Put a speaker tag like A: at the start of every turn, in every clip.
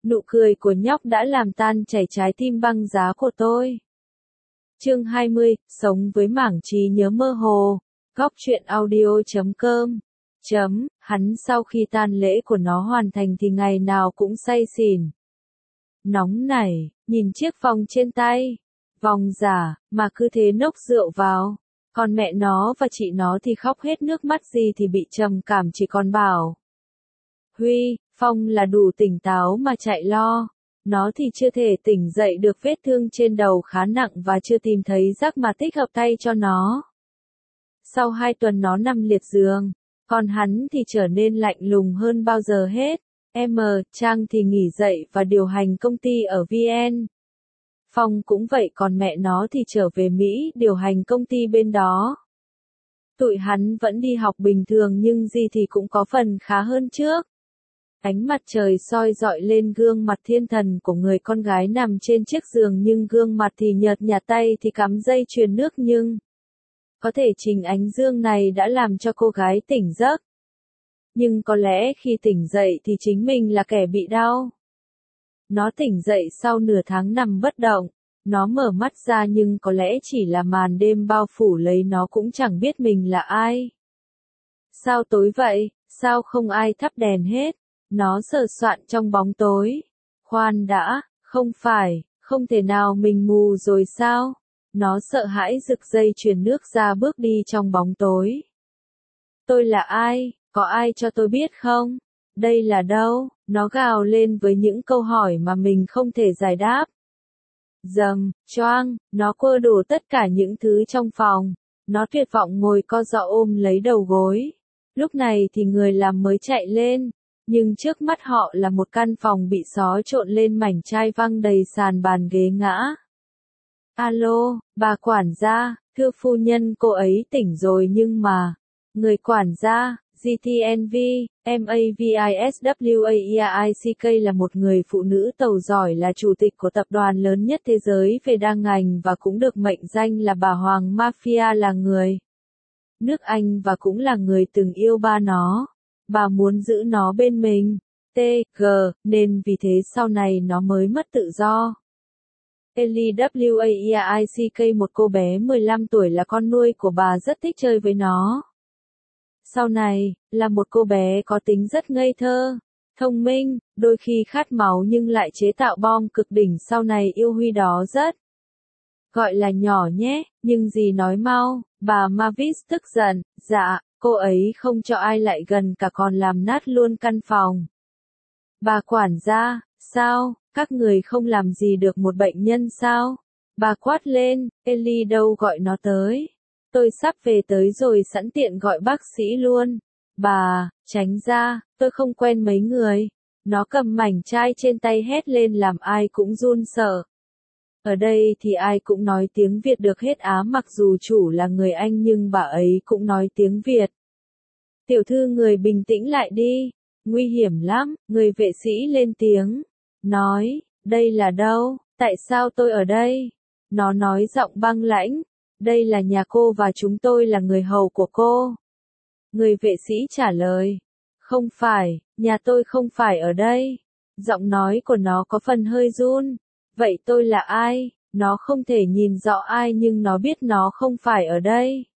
A: Nụ cười của nhóc đã làm tan chảy trái tim băng giá của tôi. Chương 20, sống với mảng trí nhớ mơ hồ. Góc truyện audio.com. Hắn sau khi tang lễ của nó hoàn thành thì ngày nào cũng say xỉn. Nóng nảy, nhìn chiếc vòng trên tay. Vòng giả, mà cứ thế nốc rượu vào. Còn mẹ nó và chị nó thì khóc hết nước mắt, gì thì bị trầm cảm, chỉ còn bảo Huy, Phong là đủ tỉnh táo mà chạy lo. Nó thì chưa thể tỉnh dậy được, vết thương trên đầu khá nặng và chưa tìm thấy rác mà thích hợp thay cho nó. Sau 2 tuần nó nằm liệt giường, còn hắn thì trở nên lạnh lùng hơn bao giờ hết. Trang thì nghỉ dậy và điều hành công ty ở VN. Phong cũng vậy, còn mẹ nó thì trở về Mỹ điều hành công ty bên đó. Tụi hắn vẫn đi học bình thường nhưng gì thì cũng có phần khá hơn trước. Ánh mặt trời soi rọi lên gương mặt thiên thần của người con gái nằm trên chiếc giường, nhưng gương mặt thì nhợt nhạt, tay thì cắm dây chuyền nước, nhưng có thể chính ánh dương này đã làm cho cô gái tỉnh giấc. Nhưng có lẽ khi tỉnh dậy thì chính mình là kẻ bị đau. Nó tỉnh dậy sau nửa tháng nằm bất động. Nó mở mắt ra nhưng có lẽ chỉ là màn đêm bao phủ lấy nó, cũng chẳng biết mình là ai. Sao tối vậy, sao không ai thắp đèn hết? Nó sờ soạn trong bóng tối. Khoan đã, không phải, không thể nào mình mù rồi sao? Nó sợ hãi giựt dây chuyền nước ra, bước đi trong bóng tối. Tôi là ai? Có ai cho tôi biết không? Đây là đâu? Nó gào lên với những câu hỏi mà mình không thể giải đáp. Dầm, choang, nó quơ đổ tất cả những thứ trong phòng. Nó tuyệt vọng ngồi co ro ôm lấy đầu gối. Lúc này thì người làm mới chạy lên. Nhưng trước mắt họ là một căn phòng bị xó trộn lên mảnh chai văng đầy sàn bàn ghế ngã. Alo, bà quản gia, thưa phu nhân, cô ấy tỉnh rồi nhưng mà... Người quản gia, GTNV, MAVISWAIC là một người phụ nữ tàu giỏi, là chủ tịch của tập đoàn lớn nhất thế giới về đa ngành và cũng được mệnh danh là bà Hoàng Mafia, là người nước Anh và cũng là người từng yêu ba nó. Bà muốn giữ nó bên mình, nên vì thế sau này nó mới mất tự do. Ellie WAIC, một cô bé 15 tuổi là con nuôi của bà, rất thích chơi với nó. Sau này, là một cô bé có tính rất ngây thơ, thông minh, đôi khi khát máu nhưng lại chế tạo bom cực đỉnh, sau này yêu Huy đó rất. Gọi là nhỏ nhé, nhưng gì nói mau, bà Mavis tức giận, dạ, cô ấy không cho ai lại gần cả, còn làm nát luôn căn phòng. Bà quản gia, sao, các người không làm gì được một bệnh nhân sao? Bà quát lên, Ellie đâu, gọi nó tới. Tôi sắp về tới rồi, sẵn tiện gọi bác sĩ luôn. Bà, tránh ra, tôi không quen mấy người. Nó cầm mảnh chai trên tay hét lên làm ai cũng run sợ. Ở đây thì ai cũng nói tiếng Việt được hết á, mặc dù chủ là người Anh nhưng bà ấy cũng nói tiếng Việt. Tiểu thư, người bình tĩnh lại đi. Nguy hiểm lắm, người vệ sĩ lên tiếng. Nói, đây là đâu, tại sao tôi ở đây? Nó nói giọng băng lãnh. Đây là nhà cô và chúng tôi là người hầu của cô. Người vệ sĩ trả lời. Không phải, nhà tôi không phải ở đây. Giọng nói của nó có phần hơi run. Vậy tôi là ai? Nó không thể nhìn rõ ai nhưng nó biết nó không phải ở đây.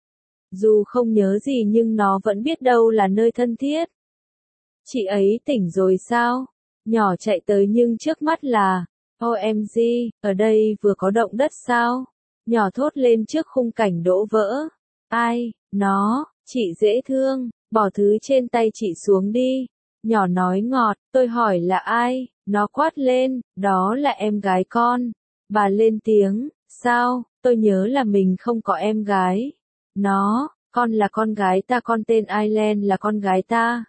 A: Dù không nhớ gì nhưng nó vẫn biết đâu là nơi thân thiết. Chị ấy tỉnh rồi sao? Nhỏ chạy tới nhưng trước mắt là, OMG, ở đây vừa có động đất sao? Nhỏ thốt lên trước khung cảnh đổ vỡ. Ai? Nó, chị dễ thương, bỏ thứ trên tay chị xuống đi. Nhỏ nói ngọt, tôi hỏi là ai? Nó quát lên, đó là em gái con. Bà lên tiếng, sao, tôi nhớ là mình không có em gái. Nó, con là con gái ta, con tên Aileen là con gái ta.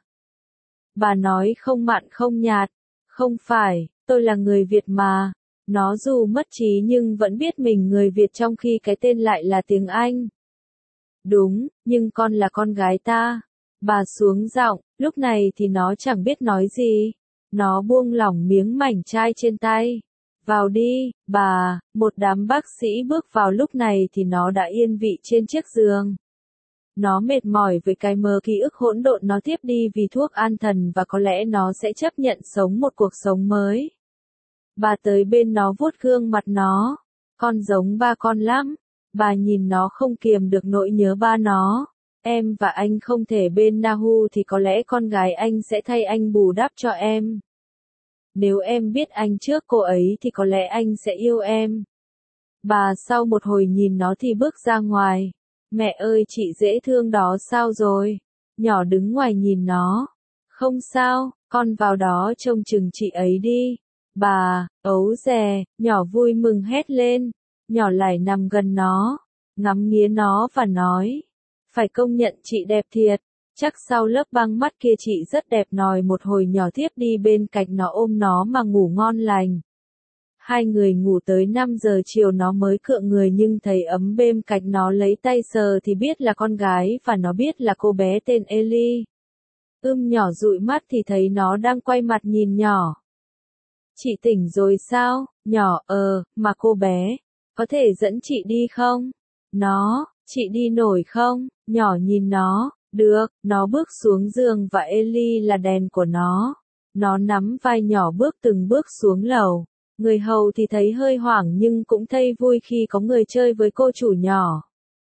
A: Bà nói không mặn không nhạt, không phải, tôi là người Việt mà. Nó dù mất trí nhưng vẫn biết mình người Việt trong khi cái tên lại là tiếng Anh. Đúng, nhưng con là con gái ta. Bà xuống giọng, lúc này thì nó chẳng biết nói gì. Nó buông lỏng miếng mảnh chai trên tay. Vào đi, bà, một đám bác sĩ bước vào, lúc này thì nó đã yên vị trên chiếc giường. Nó mệt mỏi với cái mớ ký ức hỗn độn nó tiếp đi vì thuốc an thần và có lẽ nó sẽ chấp nhận sống một cuộc sống mới. Bà tới bên nó vuốt gương mặt nó. Con giống ba con lắm. Bà nhìn nó không kiềm được nỗi nhớ ba nó. Em và anh không thể bên Nahu thì có lẽ con gái anh sẽ thay anh bù đắp cho em. Nếu em biết anh trước cô ấy thì có lẽ anh sẽ yêu em. Bà sau một hồi nhìn nó thì bước ra ngoài. Mẹ ơi chị dễ thương đó sao rồi? Nhỏ đứng ngoài nhìn nó. Không sao, con vào đó trông chừng chị ấy đi. Bà, ấu dè, nhỏ vui mừng hét lên. Nhỏ lại nằm gần nó, ngắm nghía nó và nói. Phải công nhận chị đẹp thiệt. Chắc sau lớp băng mắt kia chị rất đẹp. Nòi một hồi nhỏ thiếp đi bên cạnh nó ôm nó mà ngủ ngon lành. Hai người ngủ tới 5 giờ chiều nó mới cựa người nhưng thấy ấm bên cạnh nó lấy tay sờ thì biết là con gái và nó biết là cô bé tên Ellie. Nhỏ dụi mắt thì thấy nó đang quay mặt nhìn nhỏ. Chị tỉnh rồi sao? Nhỏ, mà cô bé, có thể dẫn chị đi không? Nó, chị đi nổi không? Nhỏ nhìn nó, được, nó bước xuống giường và Ellie là đèn của nó. Nó nắm vai nhỏ bước từng bước xuống lầu. Người hầu thì thấy hơi hoảng nhưng cũng thấy vui khi có người chơi với cô chủ nhỏ.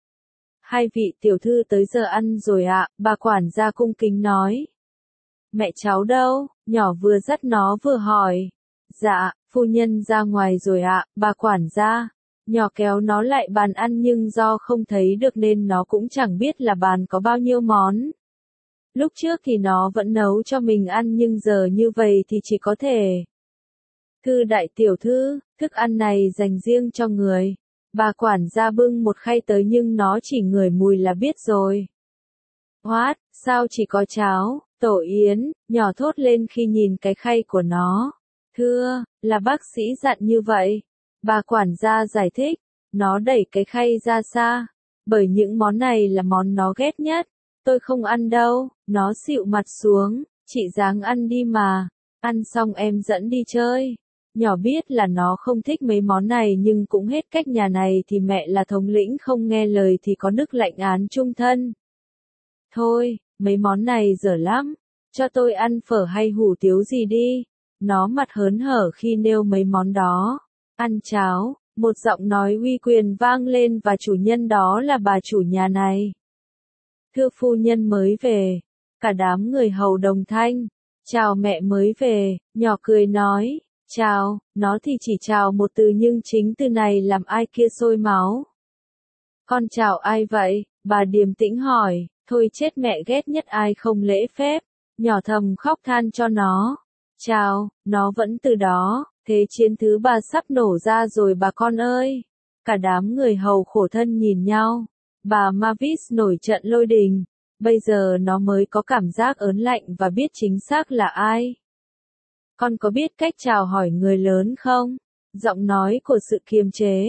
A: Hai vị tiểu thư tới giờ ăn rồi ạ, bà quản gia cung kính nói. Mẹ cháu đâu? Nhỏ vừa dắt nó vừa hỏi. Dạ, phu nhân ra ngoài rồi ạ, bà quản gia. Nhỏ kéo nó lại bàn ăn nhưng do không thấy được nên nó cũng chẳng biết là bàn có bao nhiêu món. Lúc trước thì nó vẫn nấu cho mình ăn nhưng giờ như vậy thì chỉ có thể. Thưa đại tiểu thư, thức ăn này dành riêng cho người. Bà quản gia bưng một khay tới nhưng nó chỉ ngửi mùi là biết rồi. What, sao chỉ có cháo, tổ yến, nhỏ thốt lên khi nhìn cái khay của nó. Thưa, là bác sĩ dặn như vậy. Bà quản gia giải thích, nó đẩy cái khay ra xa. Bởi những món này là món nó ghét nhất. Tôi không ăn đâu, nó xịu mặt xuống, chị ráng ăn đi mà. Ăn xong em dẫn đi chơi. Nhỏ biết là nó không thích mấy món này nhưng cũng hết cách nhà này thì mẹ là thống lĩnh không nghe lời thì có đức lệnh án chung thân. Thôi, mấy món này dở lắm, cho tôi ăn phở hay hủ tiếu gì đi. Nó mặt hớn hở khi nêu mấy món đó. Ăn cháo, một giọng nói uy quyền vang lên và chủ nhân đó là bà chủ nhà này. Thưa phu nhân mới về, cả đám người hầu đồng thanh. Chào mẹ mới về, nhỏ cười nói. Chào, nó thì chỉ chào một từ nhưng chính từ này làm ai kia sôi máu. Con chào ai vậy? Bà điềm tĩnh hỏi, thôi chết mẹ ghét nhất ai không lễ phép. Nhỏ thầm khóc than cho nó. Chào, nó vẫn từ đó, thế chiến thứ ba sắp nổ ra rồi bà con ơi. Cả đám người hầu khổ thân nhìn nhau. Bà Mavis nổi trận lôi đình. Bây giờ nó mới có cảm giác ớn lạnh và biết chính xác là ai. Con có biết cách chào hỏi người lớn không? Giọng nói của sự kiềm chế.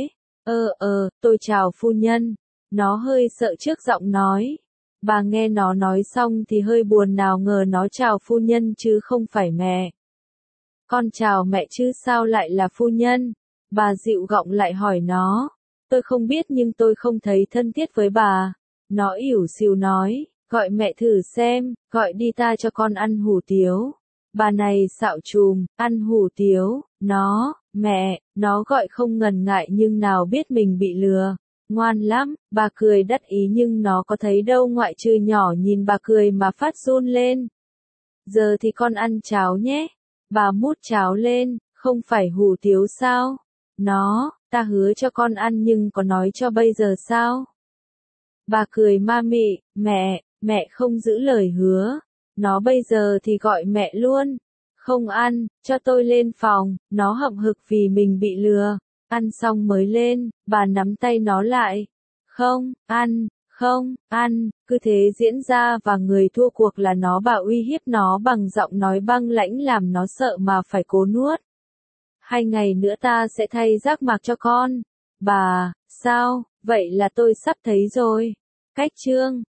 A: Tôi chào phu nhân. Nó hơi sợ trước giọng nói. Bà nghe nó nói xong thì hơi buồn nào ngờ nó chào phu nhân chứ không phải mẹ. Con chào mẹ chứ sao lại là phu nhân? Bà dịu giọng lại hỏi nó. Tôi không biết nhưng tôi không thấy thân thiết với bà. Nó ỉu xìu nói, gọi mẹ thử xem, gọi đi ta cho con ăn hủ tiếu. Bà này xạo trùm, ăn hủ tiếu, mẹ, nó gọi không ngần ngại nhưng nào biết mình bị lừa. Ngoan lắm, bà cười đắc ý nhưng nó có thấy đâu ngoại trừ nhỏ nhìn bà cười mà phát run lên. Giờ thì con ăn cháo nhé. Bà mút cháo lên, không phải hủ tiếu sao? Ta hứa cho con ăn nhưng có nói cho bây giờ sao? Bà cười ma mị, mẹ không giữ lời hứa. Nó bây giờ thì gọi mẹ luôn. Không ăn, cho tôi lên phòng. Nó hậm hực vì mình bị lừa. Ăn xong mới lên, bà nắm tay nó lại. Không ăn, cứ thế diễn ra và người thua cuộc là nó. Bà uy hiếp nó bằng giọng nói băng lãnh làm nó sợ mà phải cố nuốt. 2 ngày nữa ta sẽ thay giác mạc cho con. Bà, sao, vậy là tôi sắp thấy rồi. Cách chương